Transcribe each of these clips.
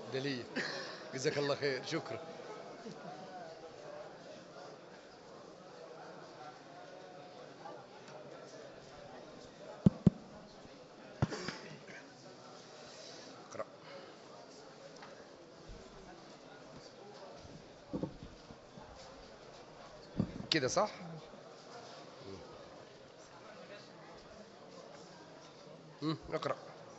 دليل. جزاك الله خير، شكرا. اقرأ. كده صح؟ اقرأ.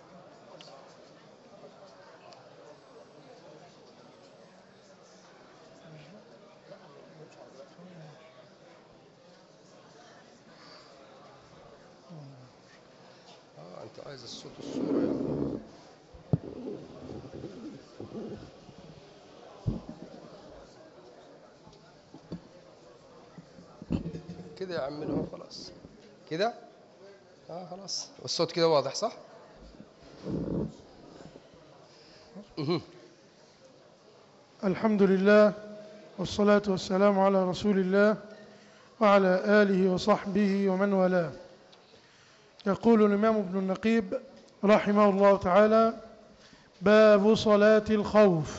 انت عايز الصوت والصورة يعني. كده يا عم هو خلاص كده. خلاص والصوت كده واضح صح؟ الحمد لله والصلاة والسلام على رسول الله وعلى آله وصحبه ومن والاه. يقول الإمام ابن النقيب رحمه الله تعالى: باب صلاة الخوف.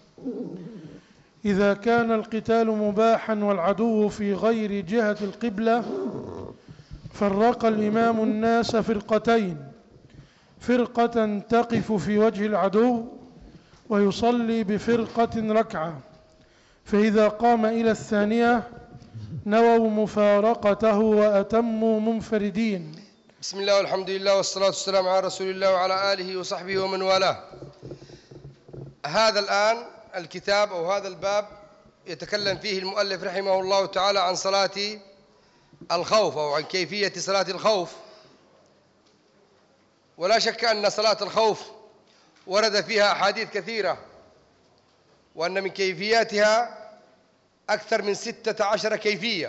إذا كان القتال مباحا والعدو في غير جهة القبلة فرق الإمام الناس فرقتين: فرقة تقف في وجه العدو ويصلي بفرقة ركعة، فإذا قام إلى الثانية نووا مفارقته وأتموا منفردين. بسم الله والحمد لله والصلاة والسلام على رسول الله وعلى آله وصحبه ومن والاه. هذا الآن الكتاب أو هذا الباب يتكلم فيه المؤلف رحمه الله تعالى عن صلاة الخوف أو عن كيفية صلاة الخوف. ولا شك أن صلاة الخوف ورد فيها أحاديث كثيرة، وأن من كيفياتها أكثر من 16 كيفية،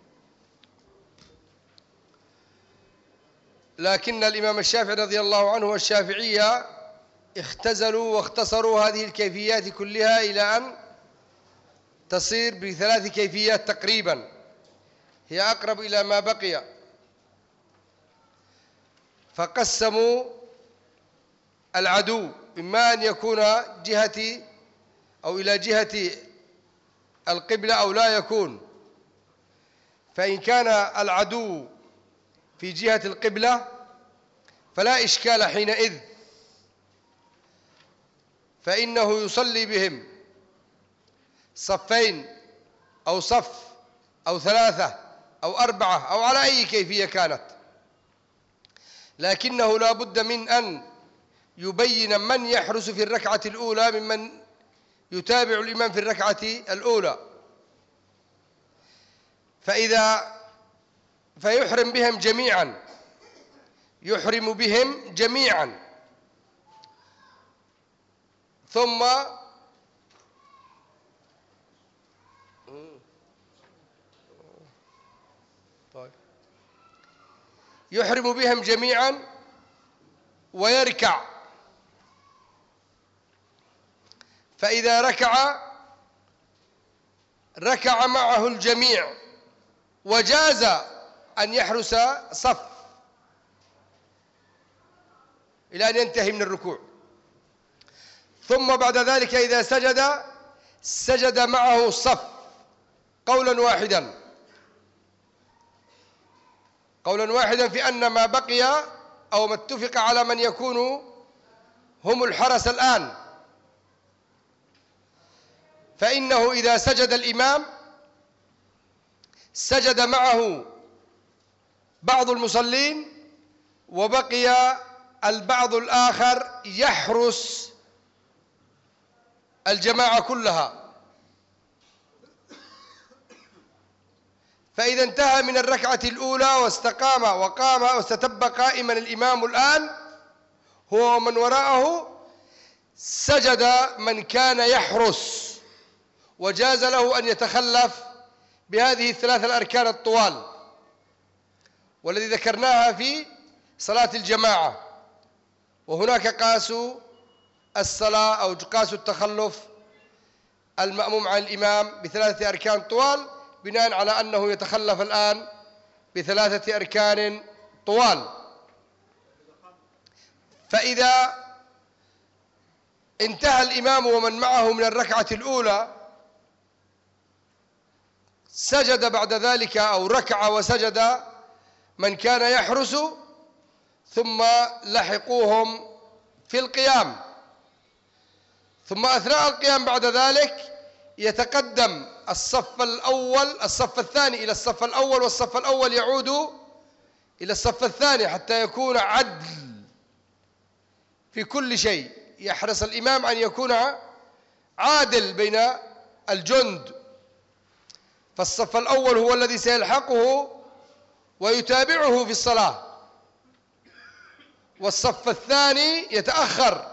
لكن الإمام الشافعي رضي الله عنه والشافعية اختزلوا واختصروا هذه الكيفيات كلها إلى أن تصير ب3 كيفيات تقريبا، هي أقرب إلى ما بقي. فقسموا العدو إما أن يكون جهة أو إلى جهة القبلة أو لا يكون. فإن كان العدو في جهة القبلة فلا إشكال حينئذ، فإنه يصلي بهم صفين أو صف أو 3 أو 4 أو على أي كيفية كانت، لكنه لا بد من أن يبين من يحرس في الركعة الأولى ممن يتابع الإمام في الركعة الأولى. فيحرم بهم جميعا، يحرم بهم جميعا، ثم يحرم بهم جميعا ويركع، فإذا ركع معه الجميع، وجاز أن يحرس صف إلى أن ينتهي من الركوع. ثم بعد ذلك إذا سجد معه الصف قولا واحدا في أن ما بقي أو ما اتفق على من يكون هم الحرس الآن، فإنه إذا سجد الإمام سجد معه بعض المصلين، وبقي البعض الآخر يحرس الجماعة كلها. فإذا انتهى من الركعة الأولى واستقام وقام واستتب قائما الإمام الآن هو ومن وراءه، سجد من كان يحرس، وجاز له أن يتخلف بهذه ال3 الأركان الطوال والذي ذكرناها في صلاة الجماعة. وهناك قاسوا الصلاة أو قاسوا التخلف المأموم عن الإمام ب3 أركان طوال، بناء على أنه يتخلف الآن ب3 أركان طوال. فإذا انتهى الإمام ومن معه من الركعة الأولى، سجد بعد ذلك أو ركع وسجد من كان يحرس، ثم لحقوهم في القيام، ثم أثناء القيام بعد ذلك يتقدم الصف الثاني إلى الصف الأول، والصف الأول يعود إلى الصف الثاني حتى يكون عدل في كل شيء. يحرص الإمام أن يكون عادل بين الجند، فالصف الأول هو الذي سيلحقه ويتابعه في الصلاة، والصف الثاني يتأخر.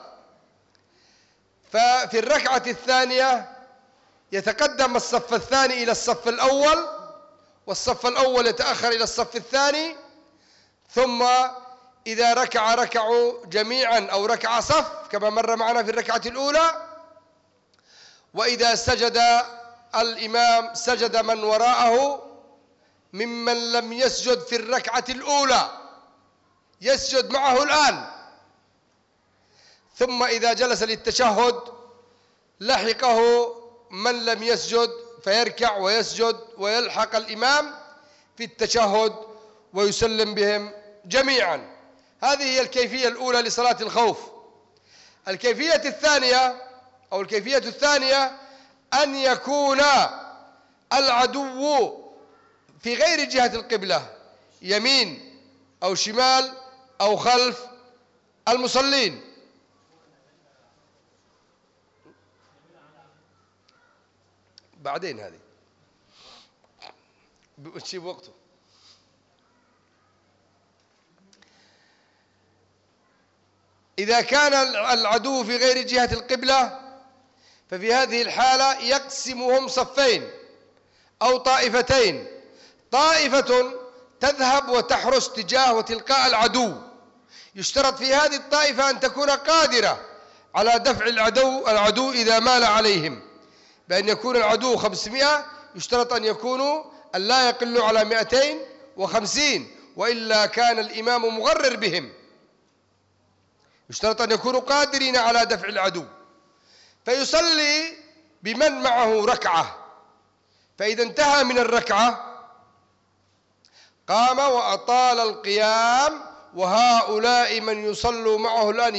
ففي الركعة الثانية يتقدم الصف الثاني إلى الصف الأول، والصف الأول يتأخر إلى الصف الثاني، ثم إذا ركعوا جميعا أو ركع صف كما مر معنا في الركعة الأولى. وإذا سجد الإمام سجد من وراءه ممن لم يسجد في الركعة الأولى، يسجد معه الآن. ثم إذا جلس للتشهد لحقه من لم يسجد فيركع ويسجد ويلحق الإمام في التشهد ويسلم بهم جميعا. هذه هي الكيفية الأولى لصلاة الخوف. الكيفية الثانية أن يكون العدو في غير جهة القبلة، يمين أو شمال أو خلف المصلين. بعدين هذه بتجيب وقته. إذا كان العدو في غير جهة القبلة ففي هذه الحالة يقسمهم صفين أو طائفتين. طائفة تذهب وتحرس تجاه وتلقاء العدو، يشترط في هذه الطائفة أن تكون قادرة على دفع العدو إذا مال عليهم، بأن يكون العدو 500 يشترط أن يكونوا لا يقلوا على 250، وإلا كان الإمام مغرر بهم. يشترط أن يكونوا قادرين على دفع العدو، فيصلي بمن معه ركعة، فإذا انتهى من الركعة قام وأطال القيام. وهؤلاء من يصلوا معه الآن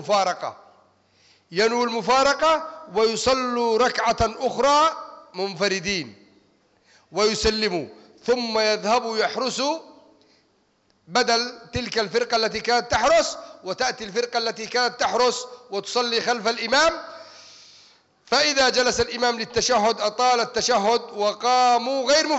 ينووا المفارقة ويصلوا ركعة أخرى منفردين ويسلموا، ثم يذهبوا يحرسوا بدل تلك الفرقة التي كانت تحرس، وتأتي الفرقة التي كانت تحرس وتصلي خلف الإمام. فإذا جلس الإمام للتشهد أطال التشهد وقاموا غير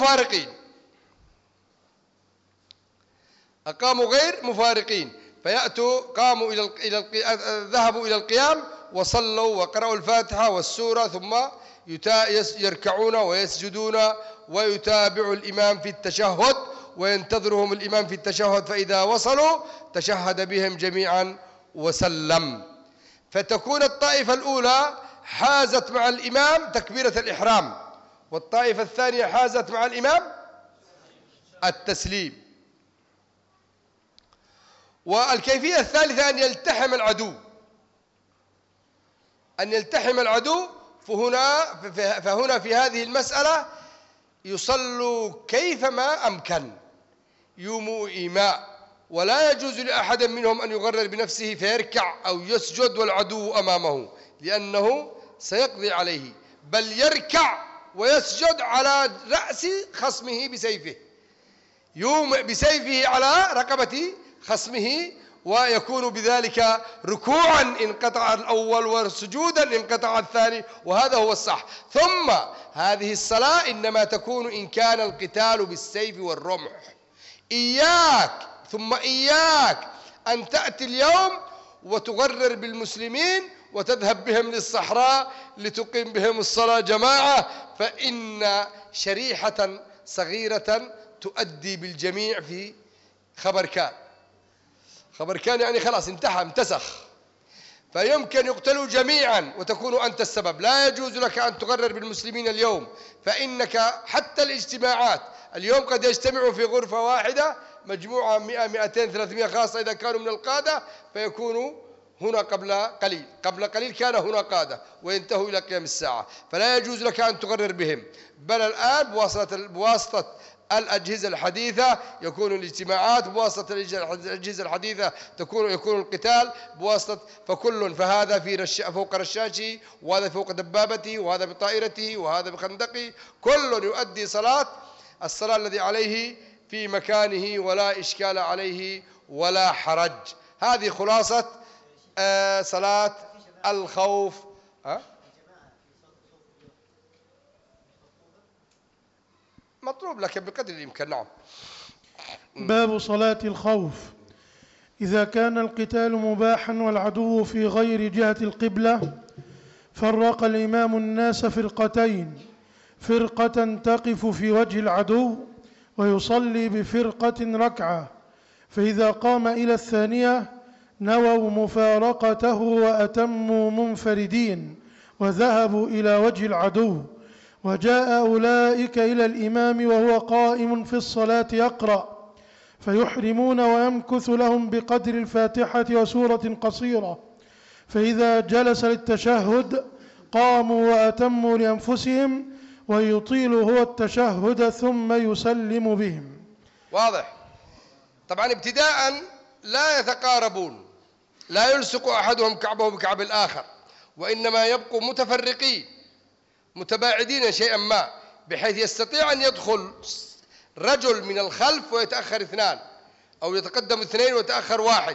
مفارقين، فيأتوا ذهبوا إلى القيام وصلوا وقرأوا الفاتحة والسورة، ثم يركعون ويسجدون ويتابع الإمام في التشهد وينتظرهم الإمام في التشهد، فإذا وصلوا تشهد بهم جميعا وسلم. فتكون الطائفة الأولى حازت مع الإمام تكبيرة الإحرام، والطائفة الثانية حازت مع الإمام التسليم. والكيفية الثالثة أن يلتحم العدو. فهنا في هذه المسألة يصلوا كيفما أمكن، يوموا إيماء، ولا يجوز لأحد منهم أن يغرر بنفسه فيركع أو يسجد والعدو أمامه، لأنه سيقضي عليه، بل يركع ويسجد على رأس خصمه بسيفه، يومئ بسيفه على رقبة خصمه، ويكون بذلك ركوعا إن قطع الأول وسجودا إن قطع الثاني، وهذا هو الصح. ثم هذه الصلاة إنما تكون إن كان القتال بالسيف والرمح. إياك أن تأتي اليوم وتغرر بالمسلمين وتذهب بهم للصحراء لتقيم بهم الصلاة جماعة، فإن شريحة صغيرة تؤدي بالجميع في خبر كان يعني خلاص انتسخ، فيمكن يقتلوا جميعا وتكون أنت السبب. لا يجوز لك أن تغرر بالمسلمين اليوم، فإنك حتى الاجتماعات اليوم قد يجتمعوا في غرفة واحدة مجموعة 100 200 300 خاصة إذا كانوا من القادة، فيكونوا هنا قبل قليل كان هنا قادة وينتهوا إلى قيام الساعة، فلا يجوز لك أن تغرر بهم، بل الآن بواسطة الأجهزة الحديثة يكون الاجتماعات، بواسطة الأجهزة الحديثة يكون القتال، بواسطة فهذا فوق رشاشه، وهذا فوق دبابته، وهذا بطائرته، وهذا بخندقه، كل يؤدي الصلاة الذي عليه في مكانه ولا إشكال عليه ولا حرج. هذه خلاصة صلاة الخوف. مطلوب لك بقدر الإمكان. نعم. باب صلاة الخوف. إذا كان القتال مباحا والعدو في غير جهة القبلة فرق الإمام الناس فرقتين، فرقة تقف في وجه العدو ويصلي بفرقة ركعة، فإذا قام إلى الثانية نووا مفارقته وأتموا منفردين وذهبوا إلى وجه العدو، وجاء أولئك إلى الإمام وهو قائم في الصلاة يقرأ فيحرمون ويمكث لهم بقدر الفاتحة وسورة قصيرة، فإذا جلس للتشهد قاموا وأتموا لأنفسهم ويطيل هو التشهد ثم يسلم بهم. واضح؟ طبعا ابتداء لا يتقاربون، لا يلصق أحدهم كعبه بكعب الآخر، وإنما يبقوا متفرقين متباعدين شيئا ما، بحيث يستطيع أن يدخل رجل من الخلف ويتأخر اثنان، أو يتقدم اثنين ويتأخر واحد،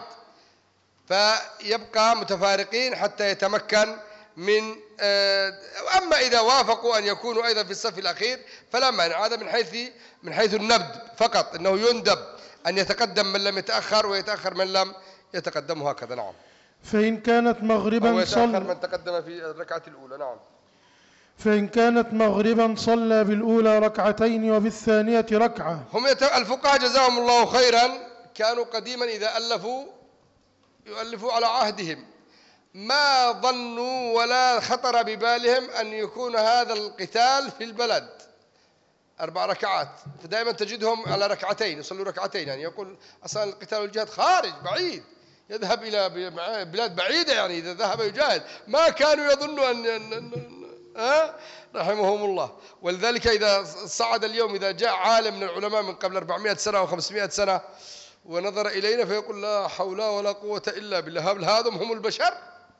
فيبقى متفارقين حتى يتمكن من أما إذا وافقوا أن يكونوا أيضا في الصف الأخير فلا مانع، هذا من حيث النبذ فقط، أنه يندب أن يتقدم من لم يتأخر ويتأخر من لم يتقدم، هكذا. نعم. فإن كانت مغربا أو يتأخر من تقدم في الركعة الأولى. نعم. فإن كانت مغربا صلى بالأولى ركعتين وبالثانية ركعة. هم الفقهاء جزاهم الله خيرا كانوا قديما إذا يؤلفوا على عهدهم ما ظنوا ولا خطر ببالهم أن يكون هذا القتال في البلد 4 ركعات، فدائما تجدهم على ركعتين، يصلوا ركعتين، يعني يقول أصلا القتال والجهاد خارج بعيد، يذهب إلى بلاد بعيدة، يعني إذا ذهب يجاهد، ما كانوا يظنوا أن رحمهم الله. ولذلك إذا صعد اليوم، إذا جاء عالم من العلماء من قبل 400 سنة أو 500 سنة ونظر إلينا فيقول لا حول ولا قوة إلا بالله، هذا هم البشر؟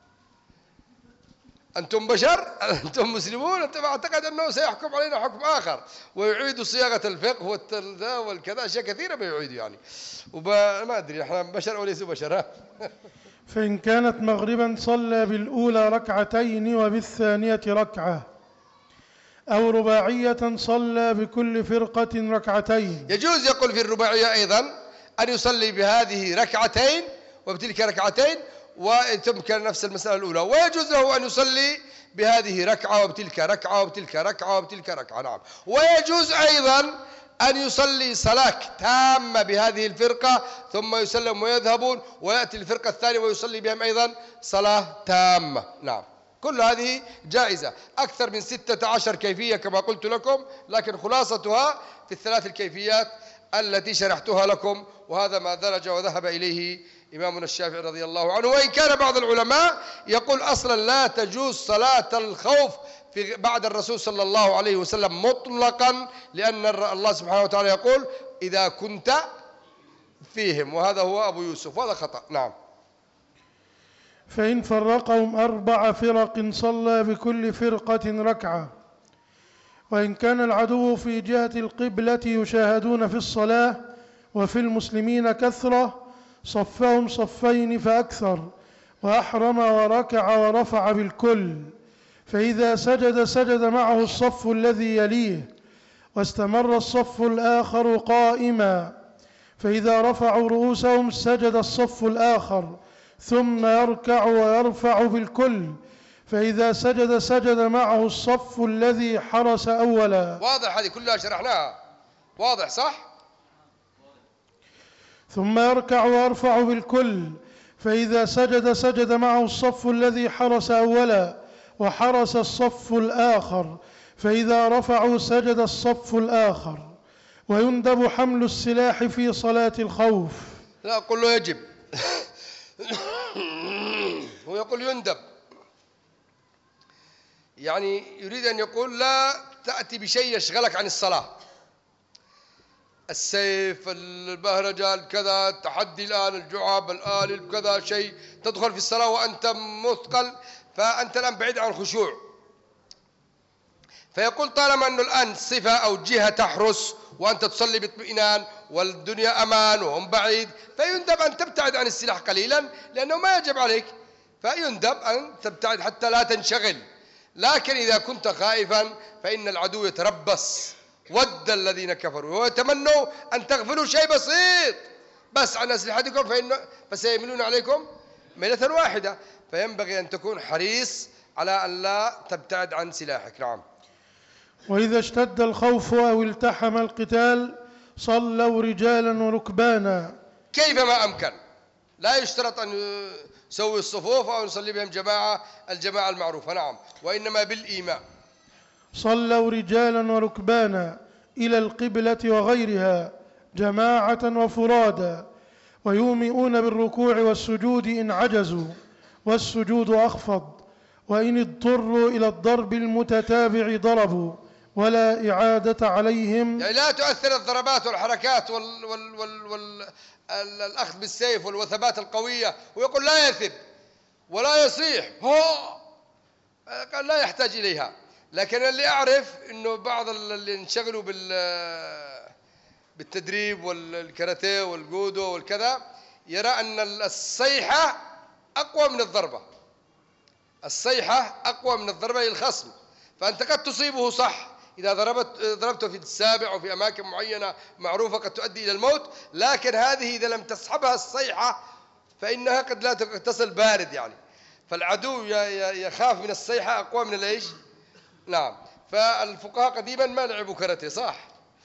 أنتم بشر؟ أنتم مسلمون؟ أنتم أعتقد أنه سيحكم علينا حكم آخر، ويعيد صياغة الفقه والكذا، أشياء كثيرة بيعيدوا يعني، وما أدري إحنا بشر أو ليسوا بشر. فإن كانت مغربا صلى بالأولى ركعتين وبالثانية ركعة، أو رباعية صلى بكل فرقة ركعتين. يجوز يقول في الرباعية أيضا أن يصلي بهذه ركعتين وبتلك ركعتين وتمكن نفس المسألة الأولى، ويجوز له أن يصلي بهذه ركعة وبتلك ركعة وبتلك ركعة وبتلك ركعة. نعم. ويجوز أيضا أن يصلي صلاة تامة بهذه الفرقة ثم يسلم ويذهبون، ويأتي الفرقة الثانية ويصلي بهم أيضا صلاة تامة. نعم. كل هذه جائزة، أكثر من 16 كيفية كما قلت لكم، لكن خلاصتها في ال3 الكيفيات التي شرحتها لكم، وهذا ما درج وذهب إليه إمامنا الشافعي رضي الله عنه. وإن كان بعض العلماء يقول أصلا لا تجوز صلاة الخوف بعد الرسول صلى الله عليه وسلم مطلقا، لأن الله سبحانه وتعالى يقول إذا كنت فيهم، وهذا هو أبو يوسف، وهذا خطأ. نعم. فإن فرقهم 4 فرق صلى بكل فرقة ركعة. وإن كان العدو في جهة القبلة يشاهدون في الصلاة وفي المسلمين كثرة صفهم صفين فأكثر، وأحرم وركع ورفع بالكل، فإذا سجد سجد معه الصف الذي يليه، واستمر الصف الآخر قائما، فإذا رفعوا رؤوسهم سجد الصف الآخر ثم يركع ويرفع بالكل، فإذا سجد سجد معه الصف الذي حرس أولا. واضح؟ هذه كلها شرحناها، واضح صح؟ ثم يركع ويرفع بالكل، فإذا سجد سجد معه الصف الذي حرس أولا وحرس الصف الآخر، فإذا رفعوا سجد الصف الآخر. ويندب حمل السلاح في صلاة الخوف. لا أقول له يجب. هو يقول يندب، يعني يريد أن يقول لا تأتي بشيء يشغلك عن الصلاة، السيف، البهرجة، كذا، التحدي الآن، الجعب، الآلي، كذا شيء، تدخل في الصلاة وأنت مثقل، فأنت الآن بعيد عن الخشوع. فيقول طالما أنه الآن صفة أو جهة تحرس وأنت تصلي باطمئنان والدنيا أمان وهم بعيد، فيندب أن تبتعد عن السلاح قليلا لأنه ما يجب عليك، فيندب أن تبتعد حتى لا تنشغل. لكن إذا كنت خائفا فإن العدو يتربص، ود الذين كفروا ويتمنوا أن تغفلوا شيء بسيط بس عن أسلحتكم فسيميلون عليكم ميلة واحدة، فينبغي أن تكون حريص على أن لا تبتعد عن سلاحك. نعم. وإذا اشتد الخوف أو التحم القتال صلوا رجالا وركبانا كيفما أمكن، لا يشترط أن يسوي الصفوف أو يصلي بهم الجماعة المعروفة. نعم. وإنما بالإيماء. صلوا رجالا وركبانا إلى القبلة وغيرها جماعة وفرادا، ويومئون بالركوع والسجود إن عجزوا، والسجود أخفض، وإن اضطروا إلى الضرب المتتابع ضربوا ولا إعادة عليهم. يعني لا تؤثر الضربات والحركات والأخذ بالسيف والوثبات القوية، ويقول لا يثب ولا يصيح، قال لا يحتاج إليها. لكن اللي أعرف أنه بعض اللي انشغلوا بالتدريب والكاراتيه والجودو والكذا يرى أن الصيحة أقوى من الضربة، الصيحة أقوى من الضربة للخصم، فأنت قد تصيبه صح إذا ضربته في السابع أو في أماكن معينة معروفة قد تؤدي إلى الموت، لكن هذه إذا لم تصحبها الصيحة فإنها قد لا تصل بارد يعني، فالعدو يخاف من الصيحة أقوى من الإيش؟ نعم. فالفقهاء قديما ما لعبوا كاراتيه صح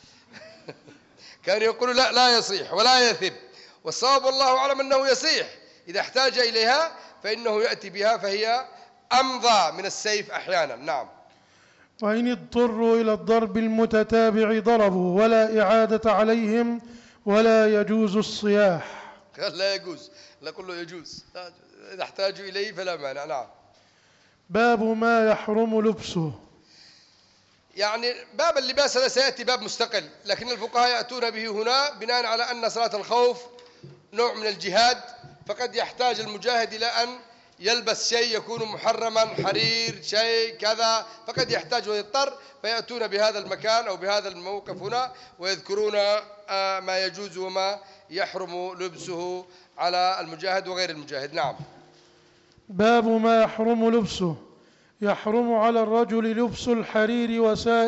كانوا يقولوا لا يصيح ولا يثب، والصواب والله أعلم أنه يصيح إذا احتاج إليها، فإنه يأتي بها فهي أمضى من السيف أحيانا. نعم. وإن اضطروا إلى الضرب المتتابع ضربوا ولا إعادة عليهم ولا يجوز الصياح. قال لا يجوز، لا قل له يجوز، إذا احتاجوا إليه فلا مانع. نعم. باب ما يحرم لبسه. يعني باب اللباس هذا سيأتي باب مستقل، لكن الفقهاء يأتون به هنا بناء على أن صلاة الخوف نوع من الجهاد، فقد يحتاج المجاهد إلى أن يلبس شيء يكون محرما، حرير، شيء كذا، فقد يحتاج ويضطر، فيأتون بهذا المكان أو بهذا الموقف هنا ويذكرون ما يجوز وما يحرم لبسه على المجاهد وغير المجاهد. نعم. باب ما يحرم لبسه. يحرم على الرجل لبس الحرير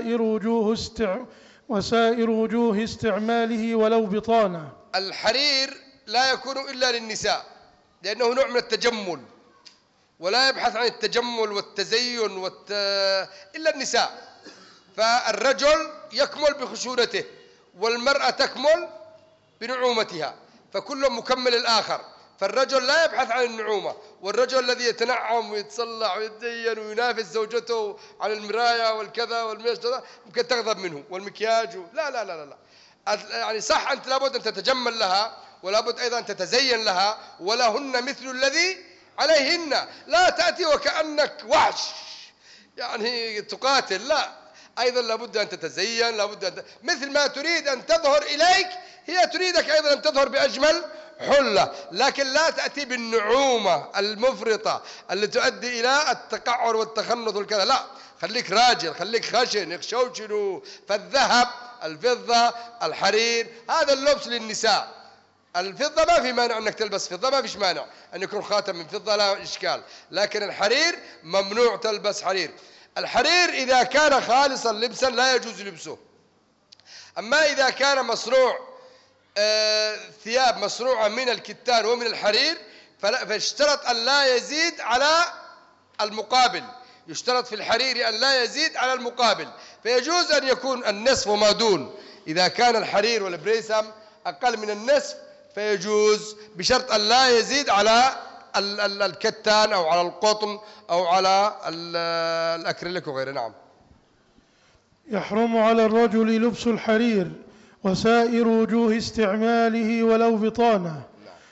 وسائر وجوه استعماله ولو بطانة. الحرير لا يكون إلا للنساء لأنه نوع من التجمل، ولا يبحث عن التجمل والتزين إلا النساء، فالرجل يكمل بخشونته والمرأة تكمل بنعومتها، فكل مكمل الآخر، فالرجل لا يبحث عن النعومة، والرجل الذي يتنعم ويتصلع ويتزين وينافس زوجته على المراية والكذا والمشط ممكن تغضب منه والمكياج لا لا لا لا يعني صح أنت لابد أن تتجمل لها ولابد أيضا أن تتزين لها، ولهن مثل الذي عليهن، لا تأتي وكأنك وحش يعني تقاتل، لا، أيضا لابد أن تتزين، لابد مثل ما تريد أن تظهر إليك هي تريدك أيضا أن تظهر بأجمل حلة، لكن لا تأتي بالنعومة المفرطة اللي تؤدي إلى التقعر والتخنط والكذا، لا، خليك راجل، خليك خشن، يخشوشنوا، فالذهب، الفضة، الحرير، هذا اللبس للنساء. الفضة ما في مانع أنك تلبس فضة، ما فيش مانع أن يكون خاتم من فضة، لا إشكال، لكن الحرير ممنوع تلبس حرير. الحرير إذا كان خالصا لبسا لا يجوز لبسه، أما إذا كان مصنوع ثياب مصنوعة من الكتان ومن الحرير فاشترط أن لا يزيد على المقابل، يشترط في الحرير أن لا يزيد على المقابل، فيجوز أن يكون النصف وما دون، إذا كان الحرير والبريسم أقل من النصف فيجوز بشرط أن لا يزيد على الكتان أو على القطن أو على الأكريليك وغيره. نعم. يحرم على الرجل لبس الحرير وسائر وجوه استعماله ولو بطانة،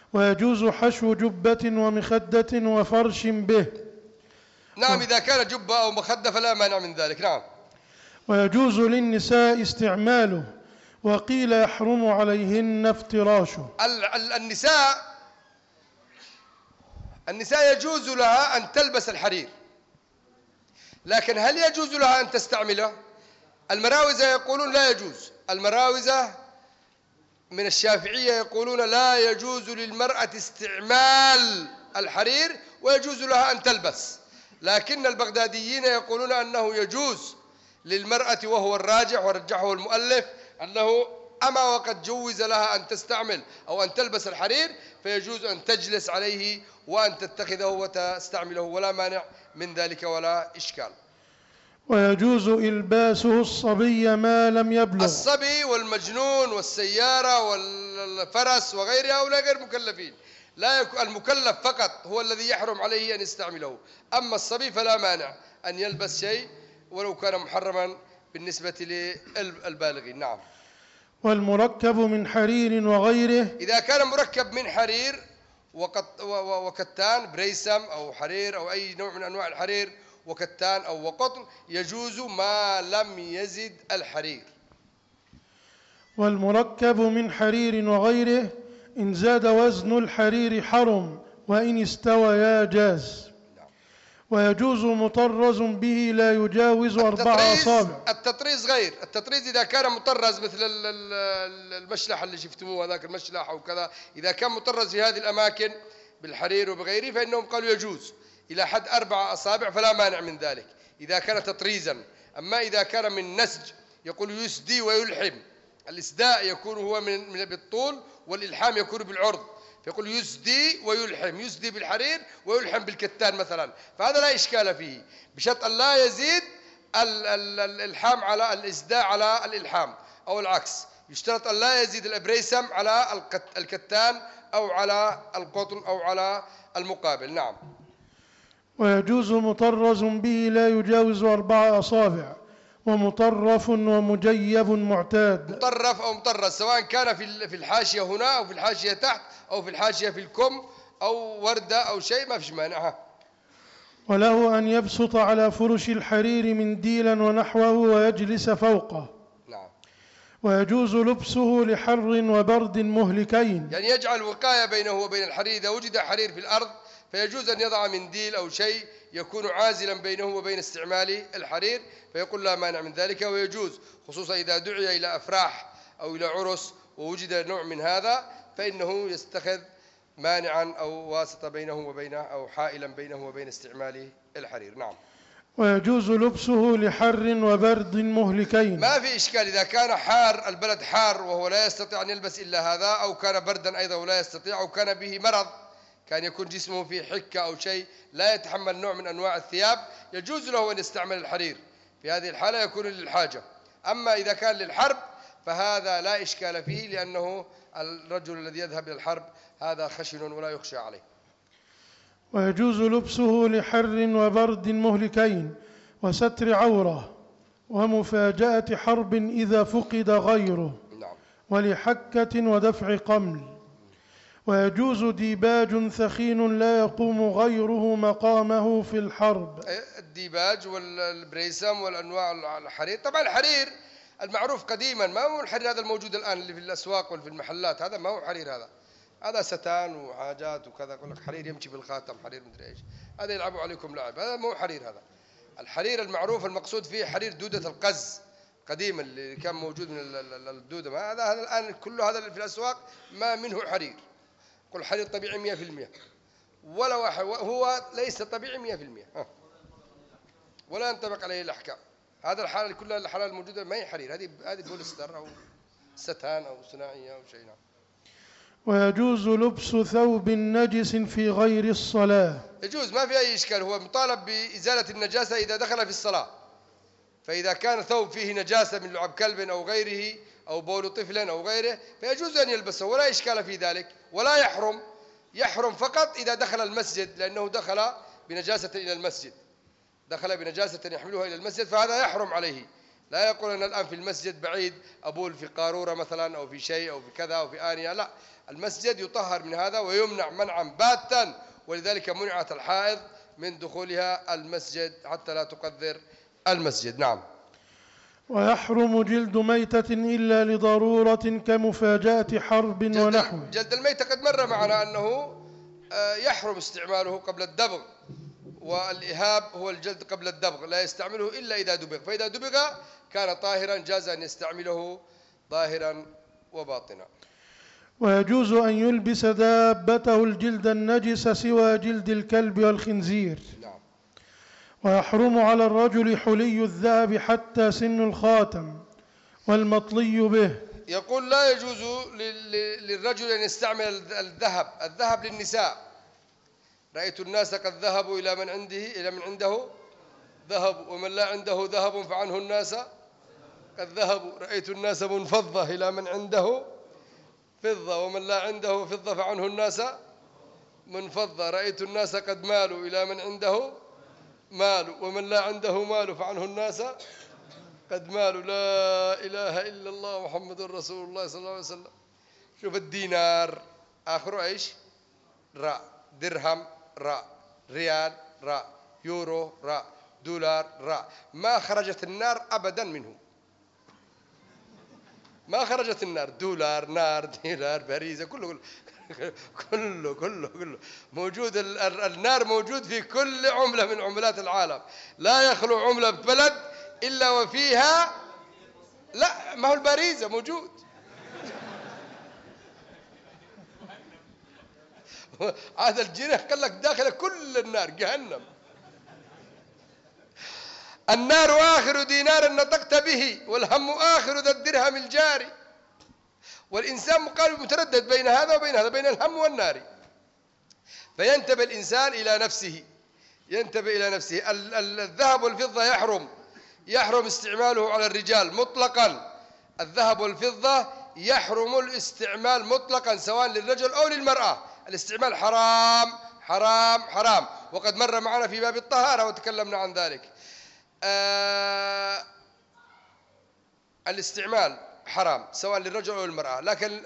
ويجوز حشو جبة ومخدة وفرش به. نعم، إذا كان جبة أو مخدة فلا مانع من ذلك. نعم. ويجوز للنساء استعماله، وقيل يحرم عليهن افتراشه. النساء يجوز لها أن تلبس الحرير، لكن هل يجوز لها أن تستعمله؟ المراوزة يقولون لا يجوز. المراوزة من الشافعية يقولون لا يجوز للمرأة استعمال الحرير ويجوز لها أن تلبس، لكن البغداديين يقولون أنه يجوز للمرأة، وهو الراجح ورجحه المؤلف، أنه أما وقد جوز لها أن تستعمل أو أن تلبس الحرير فيجوز أن تجلس عليه وأن تتخذه وتستعمله، ولا مانع من ذلك ولا إشكال. ويجوز إلباسه الصبي ما لم يبلغ. الصبي والمجنون والسيارة والفرس وغيرها هؤلاء غير مكلفين. لا المكلف فقط هو الذي يحرم عليه أن يستعمله، أما الصبي فلا مانع أن يلبس شيء ولو كان محرما بالنسبة للبالغين. نعم. والمركب من حرير وغيره، إذا كان مركب من حرير وكتان، بريسم أو حرير أو أي نوع من أنواع الحرير وكتان أو وقطن، يجوز ما لم يزد الحرير. والمركب من حرير وغيره إن زاد وزن الحرير حرم، وإن استوى جاز. ويجوز مطرز به لا يجاوز 4 أصابع. التطريز غير. التطريز إذا كان مطرز مثل المشلح اللي شفتموه هذاك المشلح أو كذا، إذا كان مطرز في هذه الأماكن بالحرير وبغيره فإنهم قالوا يجوز إلى حد 4 أصابع فلا مانع من ذلك إذا كان تطريزا. أما إذا كان من نسج يقول يسدي ويلحم، الإسداء يكون هو من بالطول والإلحام يكون بالعرض، فيقول يسدي ويلحم، يسدي بالحرير ويلحم بالكتان مثلا، فهذا لا إشكال فيه بشرط أن لا يزيد الإلحام على الإسداء على الإلحام، أو العكس، يشترط أن لا يزيد الأبريسم على الكتان أو على القطن أو على المقابل. نعم. ويجوز مطرز به لا يجاوز 4 أصابع، ومطرف ومجيب معتاد. مطرف أو مطرز سواء كان في الحاشية هنا أو في الحاشية تحت أو في الحاشية في الكم أو وردة أو شيء ما فيش مانع. وله أن يبسط على فرش الحرير منديلا ونحوه ويجلس فوقه. نعم. ويجوز لبسه لحر وبرد مهلكين، يعني يجعل وقاية بينه وبين الحرير. إذا وجد حرير في الأرض فيجوز أن يضع منديل أو شيء يكون عازلا بينه وبين استعمال الحرير، فيقول لا مانع من ذلك. ويجوز خصوصا إذا دعي إلى أفراح أو إلى عرس ووجد نوع من هذا فإنه يستخذ مانعا أو واسطة بينه وبينه أو حائلا بينه وبين استعمال الحرير. نعم. ويجوز لبسه لحر وبرد مهلكين. ما في إشكال إذا كان حار، البلد حار وهو لا يستطيع أن يلبس إلا هذا، أو كان بردا أيضا ولا يستطيع، أو كان به مرض، كان يكون جسمه فيه حكة أو شيء لا يتحمل نوع من أنواع الثياب، يجوز له أن يستعمل الحرير. في هذه الحالة يكون للحاجة. أما إذا كان للحرب فهذا لا إشكال فيه، لأنه الرجل الذي يذهب إلى الحرب هذا خشن ولا يخشى عليه. ويجوز لبسه لحر وبرد مهلكين وستر عورة ومفاجأة حرب إذا فقد غيره. نعم. ولحكة ودفع قمل. ويجوز ديباج ثخين لا يقوم غيره مقامه في الحرب. الديباج والبريسم والأنواع الحرير. طبعا الحرير المعروف قديما ما هو الحرير هذا الموجود الآن اللي في الأسواق وفي المحلات، هذا ما هو حرير، هذا ستان وحاجات وكذا، يقول لك حرير يمشي بالخاتم، حرير مدري ايش، هذا يلعبوا عليكم لعب، هذا ما هو حرير. هذا الحرير المعروف المقصود فيه حرير دودة القز قديما اللي كان موجود من الدودة، هذا الآن كله هذا في الأسواق ما منه حرير. قل حرير طبيعي 100%، ولا واحد هو ليس طبيعي 100%، ولا ينطبق عليه الأحكام. هذا الحالة كلها الحالة الموجودة ما هي حرير، هذه بوليستر أو ستان أو صناعية أو شيء. ويجوز لبس ثوب نجس في غير الصلاة. يجوز، ما في أي إشكال، هو مطالب بإزالة النجاسة إذا دخل في الصلاة. فإذا كان ثوب فيه نجاسة من لعب كلب أو غيره أو بول طفل أو غيره فيجوز أن يلبسه ولا إشكال في ذلك، ولا يحرم فقط إذا دخل المسجد، لأنه دخل بنجاسة إلى المسجد، دخل بنجاسة يحملها إلى المسجد، فهذا يحرم عليه لا يقول أن الآن في المسجد بعيد أبول في قارورة مثلا أو في شيء أو في كذا أو في آنية، لا، المسجد يطهر من هذا ويمنع منعا باتا، ولذلك منعت الحائض من دخولها المسجد حتى لا تقذر المسجد. نعم. ويحرم جلد ميتة إلا لضرورة كمفاجأة حرب ونحوه. جلد الميتة قد مر معنا أنه يحرم استعماله قبل الدبغ، والإهاب هو الجلد قبل الدبغ، لا يستعمله إلا إذا دبغ، فإذا دبغ كان طاهرا جاز أن يستعمله ظاهرا وباطنا. ويجوز أن يلبس دابته الجلد النجس سوى جلد الكلب والخنزير. نعم. ويحرم على الرجل حلي الذهب حتى سن الخاتم والمطلي به. يقول لا يجوز للرجل أن يستعمل الذهب للنساء. رأيت الناس قد ذهبوا إلى من عنده ذهب، ومن لا عنده ذهب فعنه الناس قد ذهبوا. رأيت الناس منفضة إلى من عنده فضة، ومن لا عنده فضة فعنه الناس منفضة. رأيت الناس قد مالوا إلى من عنده مال، ومن لا عنده مال فعنه الناس قد مالوا. لا إله إلا الله محمد رسول الله صلى الله عليه وسلم. شوف الدينار آخره إيش؟ راء. درهم راء. ريال راء. يورو راء. دولار راء. ما خرجت النار أبدا منه، ما خرجت النار. دولار، نار، دينار، باريزة، كله موجود. النار موجود في كل عملة من عملات العالم. لا يخلو عملة ببلد إلا وفيها، لا، ما هو الباريزة موجود. هذا الجنح قال لك داخل كل النار جهنم. النار آخر دينار نطقت به، والهم آخر ذا الدرهم الجاري. والإنسان متردد بين هذا وبين هذا، بين الهم والنار. فينتبه الإنسان إلى نفسه، ينتبه إلى نفسه. الذهب والفضة يحرم استعماله على الرجال مطلقا. الذهب والفضة يحرم الاستعمال مطلقا سواء للرجل أو للمرأة. الاستعمال حرام حرام حرام، وقد مر معنا في باب الطهارة وتكلمنا عن ذلك. الاستعمال حرام سواء للرجل أو للمرأة، لكن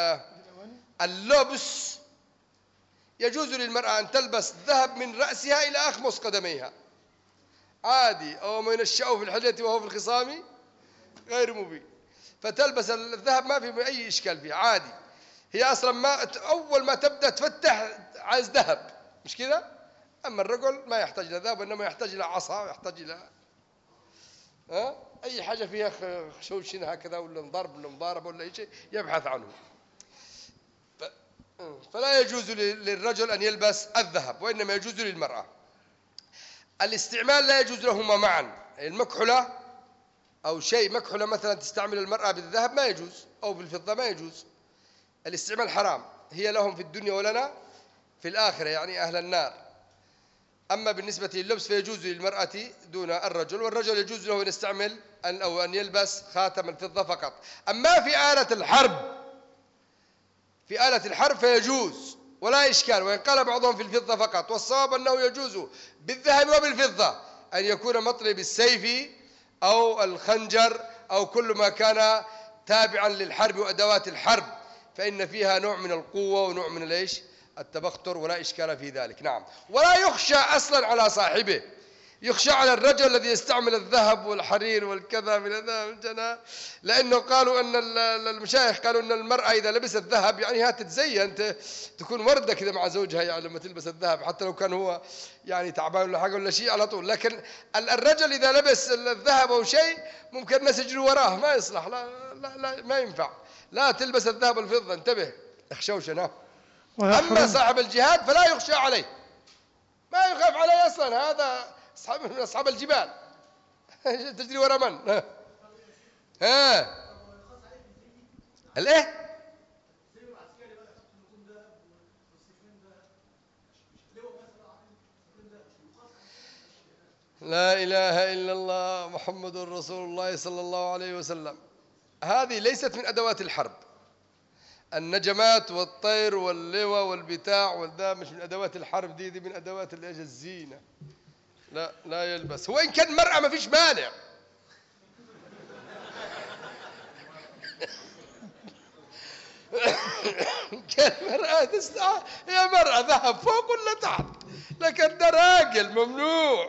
اللبس يجوز للمرأة أن تلبس ذهب من رأسها إلى أخمص قدميها عادي، أو ما ينشأه في الحجة وهو في الخصام غير مبين، فتلبس الذهب ما في أي إشكال فيه عادي. هي أصلا أول ما تبدأ تفتح عايز ذهب، مش كذا؟ أما الرجل ما يحتاج إلى ذهب، وإنما يحتاج إلى عصا، ويحتاج إلى أي حاجة فيها خشوشين هكذا، ولا ضرب ولا مضاربة ولا أي شيء يبحث عنه. فلا يجوز للرجل أن يلبس الذهب، وإنما يجوز للمرأة. الاستعمال لا يجوز لهما معا. المكحلة أو شيء مكحلة مثلا تستعمل المرأة بالذهب ما يجوز، أو بالفضة ما يجوز. الاستعمال حرام، هي لهم في الدنيا ولنا في الآخرة، يعني أهل النار. أما بالنسبة لللبس فيجوز للمرأة دون الرجل، والرجل يجوز له أن يستعمل أو أن يلبس خاتم الفضة فقط. أما في آلة الحرب فيجوز ولا إشكال، وإن قال بعضهم في الفضة فقط، والصواب أنه يجوز بالذهب وبالفضة أن يكون مطلب السيف أو الخنجر أو كل ما كان تابعا للحرب وأدوات الحرب، فإن فيها نوع من القوة ونوع من التبختر، ولا إشكال في ذلك. نعم. ولا يخشى أصلا على صاحبه، يخشى على الرجل الذي يستعمل الذهب والحرير والكذا من الجنة، لأنه قالوا أن المشايخ قالوا أن المرأة إذا لبست الذهب يعني تتزين، تكون وردة كذا مع زوجها، يعني لما تلبس الذهب حتى لو كان هو يعني تعبان ولا حاجة ولا شيء على طول. لكن الرجل إذا لبس الذهب أو شيء ممكن الناس يجروا وراه، ما يصلح، لا لا لا ما ينفع. لا تلبس الذهب والفضة، انتبه اخشوشنا. أما صاحب الجهاد فلا يخشى عليه، ما يخاف عليه أصلا، هذا من أصحاب الجبال تجري ورا من؟ الإيه؟ لا إله إلا الله محمد رسول الله صلى الله عليه وسلم. هذه ليست من أدوات الحرب. النجمات والطير واللواء والبتاع والذا مش من أدوات الحرب، دي من أدوات الزينة. لا يلبس، وإن كان مرأة ما فيش مانع، كان مرأة تستعار، يا مرأة ذهب فوق ولا تحت؟ لكن ده راجل ممنوع.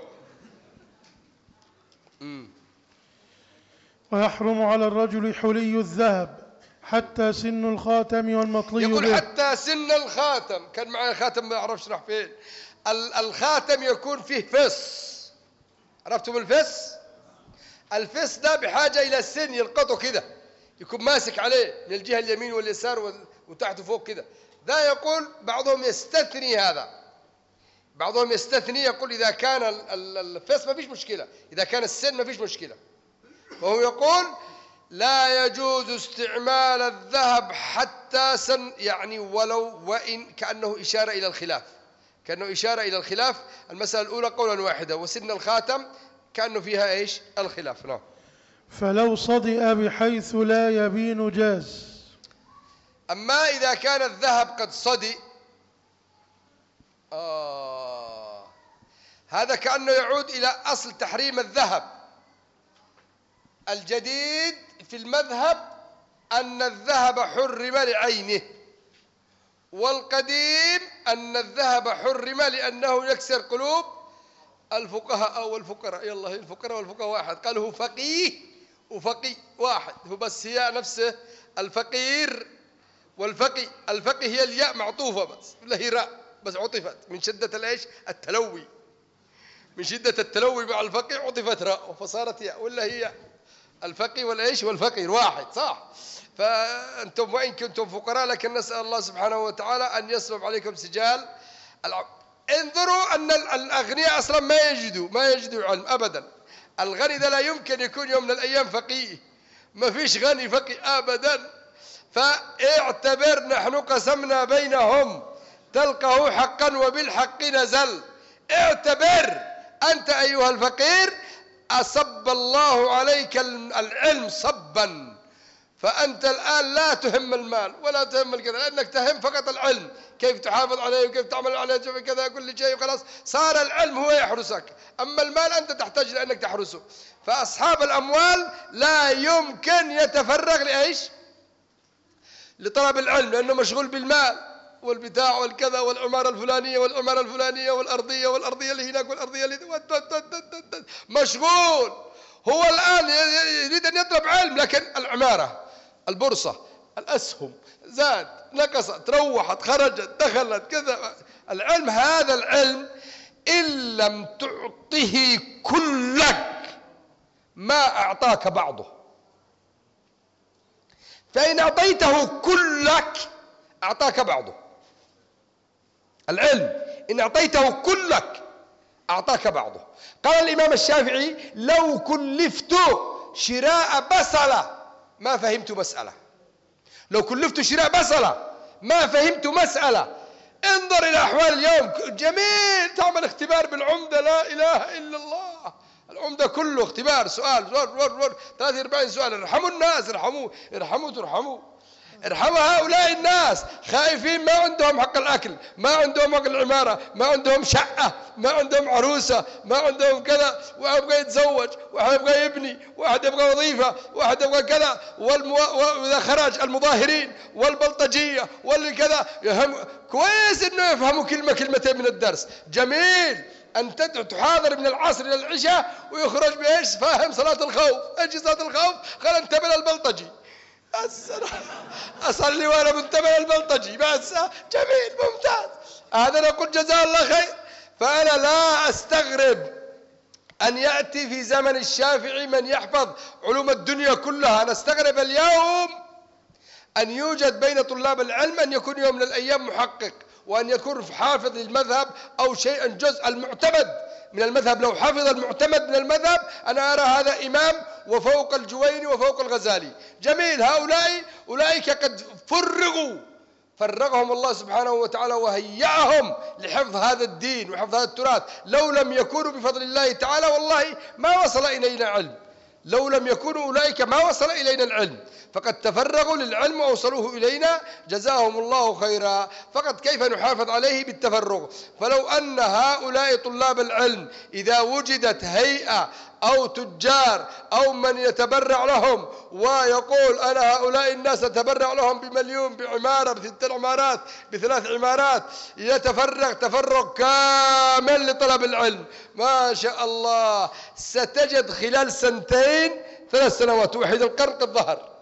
ويحرم على الرجل حلي الذهب حتى سن الخاتم والمطلي يقول به. حتى سن الخاتم، كان معي خاتم ما أعرفش راح فين. الخاتم يكون فيه فص، عرفتم الفص؟ الفص ده بحاجة إلى السن، يلقطه كده يكون ماسك عليه من الجهة اليمين واليسار وتحت فوق كده. ده يقول بعضهم يستثني هذا، بعضهم يستثني يقول إذا كان الفص ما فيش مشكلة، إذا كان السن ما فيش مشكلة. وهو يقول لا يجوز استعمال الذهب حتى سن، يعني ولو وإن كأنه إشارة إلى الخلاف، كأنه إشارة إلى الخلاف. المسألة الأولى قولا واحدة، وسن الخاتم كأنه فيها إيش؟ الخلاف. نعم. فلو صدئ بحيث لا يبين جاز. أما إذا كان الذهب قد صدئ، هذا كأنه يعود إلى أصل تحريم الذهب. الجديد في المذهب أن الذهب حرم لعينه، والقديم أن الذهب حرم لأنه يكسر قلوب الفقهاء أو الفقراء. يلا الفقراء والفقهاء واحد، قال هو فقيه وفقيه واحد، هو بس هي نفسه الفقير والفقي. الفقي هي الياء معطوفة بس، لا هي راء بس عطفت من شدة الإيش؟ التلوي، من شدة التلوي مع الفقي عطفت راء فصارت ياء، ولا هي الفقي والإيش والفقير واحد، صح؟ فأنتم وإن كنتم فقراء لكن نسأل الله سبحانه وتعالى أن يصرف عليكم سجال انظروا أن الأغنياء أصلا ما يجدوا علم أبدا. الغني ده لا يمكن يكون يوم من الأيام فقيه، ما فيش غني فقيه أبدا. فاعتبر نحن قسمنا بينهم تلقه حقا وبالحق نزل. اعتبر أنت أيها الفقير أصب الله عليك العلم صبا، فأنت الآن لا تهم المال ولا تهم الكذا، لأنك تهم فقط العلم، كيف تحافظ عليه وكيف تعمل عليه كذا كل شيء، وخلاص صار العلم هو يحرسك، أما المال أنت تحتاج لأنك تحرسه. فأصحاب الأموال لا يمكن يتفرغ لإيش؟ لطلب العلم، لأنه مشغول بالمال والبتاع والكذا والعمارة الفلانية والعمارة الفلانية والأرضية اللي هناك والأرضية اللي مشغول. هو الآن يريد أن يطلب علم، لكن العمارة، البورصة، الأسهم زاد نقصت روحت خرجت دخلت كذا. العلم هذا العلم إن لم تعطه كلك ما أعطاك بعضه، فإن أعطيته كلك أعطاك بعضه. العلم إن أعطيته كلك أعطاك بعضه. قال الإمام الشافعي لو كلفت شراء بصلة ما فهمت مسألة، لو كلفت شراء بصلة ما فهمت مسألة. انظر إلى أحوال اليوم، جميل تعمل اختبار بالعمدة، لا إله إلا الله، العمدة كله اختبار، سؤال 43 سؤال. ارحموا الناس، ارحموا ترحموا. ارحموا هؤلاء الناس خائفين، ما عندهم حق الأكل، ما عندهم حق العمارة، ما عندهم شقة، ما عندهم عروسة، ما عندهم كذا، واحد يبغى يتزوج، واحد يبغى يبني، واحد يبغى وظيفة، واحد يبغى كذا، وإذا خرج المظاهرين والبلطجية واللي كذا. كويس إنه يفهموا كلمتين من الدرس، جميل أن تحاضر من العصر إلى العشاء ويخرج بإيش؟ فاهم صلاة الخوف. إيش صلاة الخوف؟ قال انتبه للبلطجي، أصلي وأنا منتبه للبلطجي بس. جميل ممتاز، هذا نقول جزاه الله خير. فأنا لا أستغرب أن يأتي في زمن الشافعي من يحفظ علوم الدنيا كلها. أنا أستغرب اليوم أن يوجد بين طلاب العلم أن يكون يوم من الأيام محقق، وأن يكون حافظ للمذهب أو شيئا جزء المعتمد من المذهب. لو حفظ المعتمد من المذهب أنا أرى هذا إمام وفوق الجويني وفوق الغزالي. جميل، أولئك قد فرغهم الله سبحانه وتعالى وهيأهم لحفظ هذا الدين وحفظ هذا التراث. لو لم يكونوا بفضل الله تعالى والله ما وصل إلينا علم، لو لم يكونوا أولئك ما وصل إلينا العلم، فقد تفرغوا للعلم وأوصلوه إلينا جزاهم الله خيرا. فقد كيف نحافظ عليه؟ بالتفرغ. فلو أن هؤلاء طلاب العلم إذا وجدت هيئة أو تجار أو من يتبرع لهم ويقول أنا هؤلاء الناس أتبرع لهم بمليون، بعمارة، ب6 عمارات، ب3 عمارات، يتفرغ تفرغ كامل لطلب العلم، ما شاء الله ستجد خلال 2 3 سنوات وحيد القرن قد ظهر.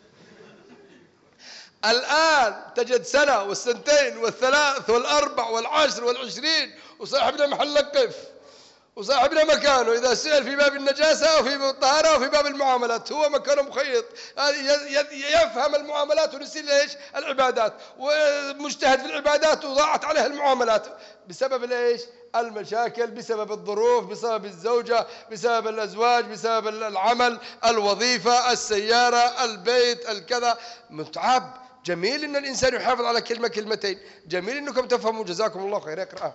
الآن تجد 1 و2 و3 و4 و10 و20 وصاحبنا محلق قف وصاحبنا مكانه إذا سئل في باب النجاسة أو في باب الطهارة أو في باب المعاملات هو مكانه مخيط، يفهم المعاملات ونسي ليش العبادات، ومجتهد في العبادات وضاعت عليه المعاملات بسبب ليش المشاكل، بسبب الظروف، بسبب الزوجة، بسبب الأزواج، بسبب العمل، الوظيفة، السيارة، البيت، الكذا، متعب. جميل إن الإنسان يحافظ على كلمة كلمتين، جميل إنكم تفهموا، جزاكم الله خير. اقرأ.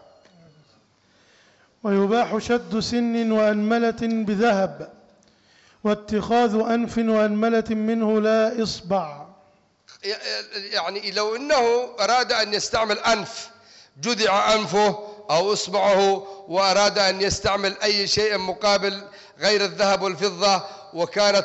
ويباح شد سن وأنملة بذهب، واتخاذ أنف وأنملة منه لا إصبع. يعني لو أنه أراد أن يستعمل أنف، جدع أنفه أو إصبعه، وأراد أن يستعمل أي شيء مقابل غير الذهب والفضة، وكانت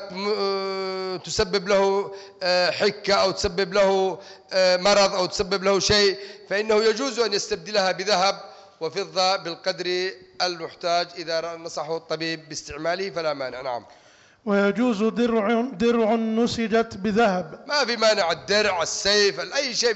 تسبب له حكة أو تسبب له مرض أو تسبب له شيء، فإنه يجوز أن يستبدلها بذهب وفضة بالقدر المحتاج إذا نصحه الطبيب باستعماله فلا مانع. نعم. ويجوز درع نسجت بذهب، ما في مانع الدرع، السيف، أي شيء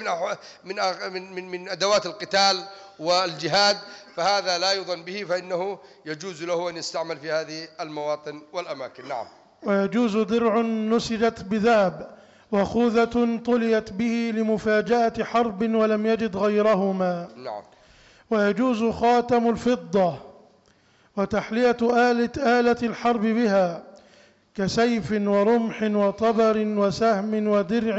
من أدوات القتال والجهاد، فهذا لا يظن به، فإنه يجوز له أن يستعمل في هذه المواطن والأماكن. نعم. ويجوز درع نسجت بذهب وخوذة طليت به لمفاجأة حرب ولم يجد غيرهما. نعم. ويجوز خاتم الفضة وتحلية آلة الحرب بها كسيف ورمح وطبر وسهم ودرع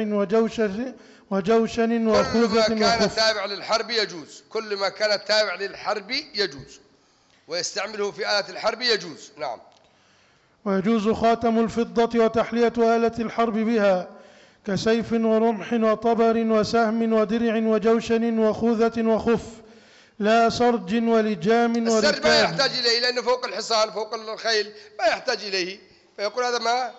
وجوشن وخوذة. كل ما كان تابع للحرب يجوز، كل ما كان تابع للحرب يجوز، ويستعمله في آلة الحرب يجوز. نعم. ويجوز خاتم الفضة وتحلية آلة الحرب بها كسيف ورمح وطبر وسهم ودرع وجوشن وخوذة وخف، لا سرج ولجام وركاب. السرج ما يحتاج إليه لأنه فوق الحصان فوق الخيل، ما يحتاج إليه، فيقول هذا ما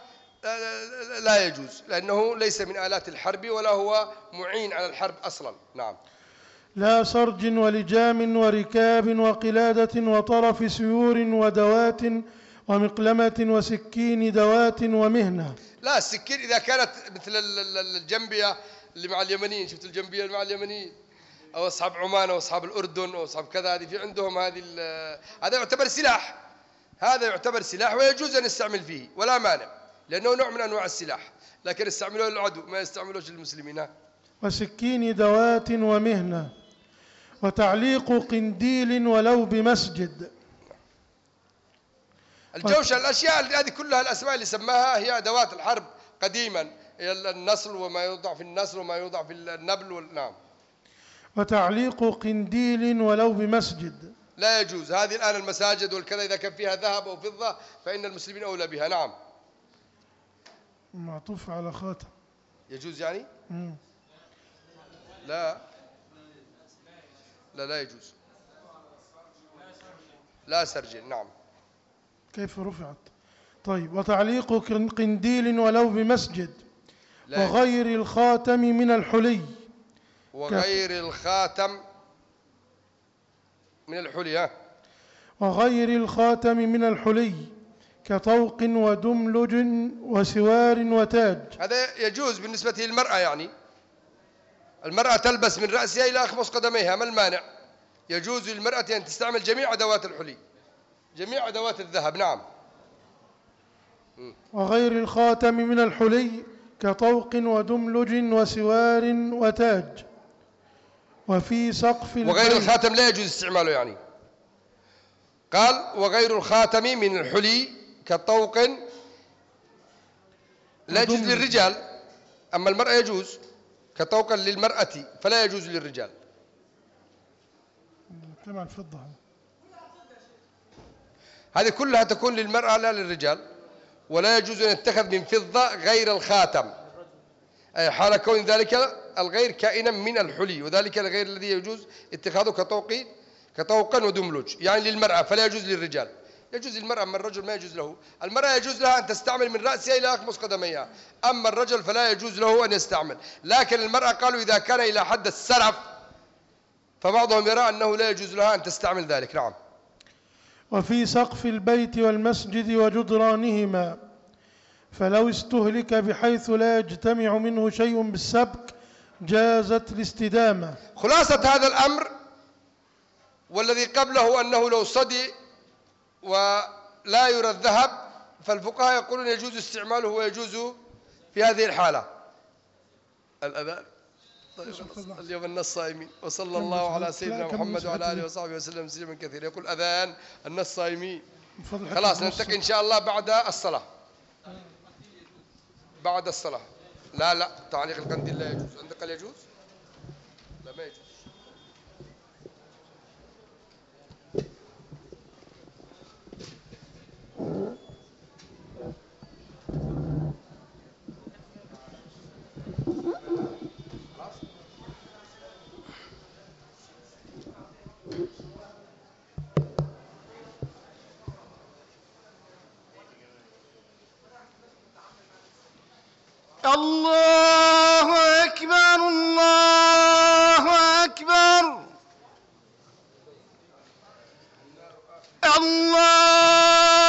لا يجوز لأنه ليس من آلات الحرب ولا هو معين على الحرب أصلا. نعم. لا سرج ولجام وركاب وقلادة وطرف سيور ودوات ومقلمة وسكين دوات ومهنة. لا، السكين إذا كانت مثل الجنبية اللي مع اليمنيين، شفت الجنبية اللي مع اليمنيين أو أصحاب عمان أو أصحاب الأردن أو أصحاب كذا، هذه في عندهم هذا يعتبر سلاح، هذا يعتبر سلاح ويجوز أن يستعمل فيه ولا مانع، لأنه نوع من أنواع السلاح، لكن يستعملوه للعدو ما يستعملوش للمسلمين. وسكين دوات ومهنة. وتعليق قنديل ولو بمسجد. الجوشة، الأشياء هذه كلها الأسماء اللي سماها هي أدوات الحرب قديما، النصل وما يوضع في النصل وما يوضع في النبل. نعم. وتعليق قنديل ولو بمسجد لا يجوز، هذه الآن المساجد والكذا إذا كان فيها ذهب أو فضة فإن المسلمين أولى بها. نعم. معطوف على خاتم، يجوز يعني؟ لا لا لا يجوز، لا سرج. نعم. كيف رفعت؟ طيب. وتعليق قنديل ولو بمسجد وغير الخاتم من الحلي. وغير الخاتم من الحلي. وغير الخاتم من الحلي كطوق ودملج وسوار وتاج. هذا يجوز بالنسبة للمرأة، يعني المرأة تلبس من رأسها إلى أخمص قدميها، ما المانع؟ يجوز للمرأة أن تستعمل جميع أدوات الحلي، جميع أدوات الذهب. نعم. وغير الخاتم من الحلي كطوق ودملج وسوار وتاج. وفي سقف وغير الخاتم لا يجوز استعماله، يعني قال وغير الخاتم من الحلي كطوق لا يجوز للرجال، أما المرأة يجوز، كطوق للمرأة فلا يجوز للرجال. كما الفضة هذه كلها تكون للمرأة لا للرجال، ولا يجوز أن يتخذ من فضة غير الخاتم، أي حال كون ذلك الغير كائنا من الحلي، وذلك الغير الذي يجوز اتخاذه كطوق ودملج، يعني للمرأة فلا يجوز للرجال. يجوز للمرأة، أما الرجل ما يجوز له. المرأة يجوز لها أن تستعمل من رأسها إلى أخمص قدميها، أما الرجل فلا يجوز له أن يستعمل. لكن المرأة قالوا إذا كان إلى حد السرف، فبعضهم يرى أنه لا يجوز لها أن تستعمل ذلك. نعم. وفي سقف البيت والمسجد وجدرانهما، فلو استهلك بحيث لا يجتمع منه شيء بالسبك جازت الاستدامة. خلاصة هذا الأمر والذي قبله أنه لو صدي ولا يرى الذهب، فالفقهاء يقولون يجوز استعماله ويجوز في هذه الحالة. الأذان اليوم الناس صائمين. وصلى الله على سيدنا محمد وعلى آله وصحبه وسلم تسليما كثيرا. يقول أذان الناس صائمين. خلاص نلتقي إن شاء الله بعد الصلاة. بعد الصلاة. لا تعليق القنديل لا يجوز. عندك قال يجوز؟ لا ما يجوز. الله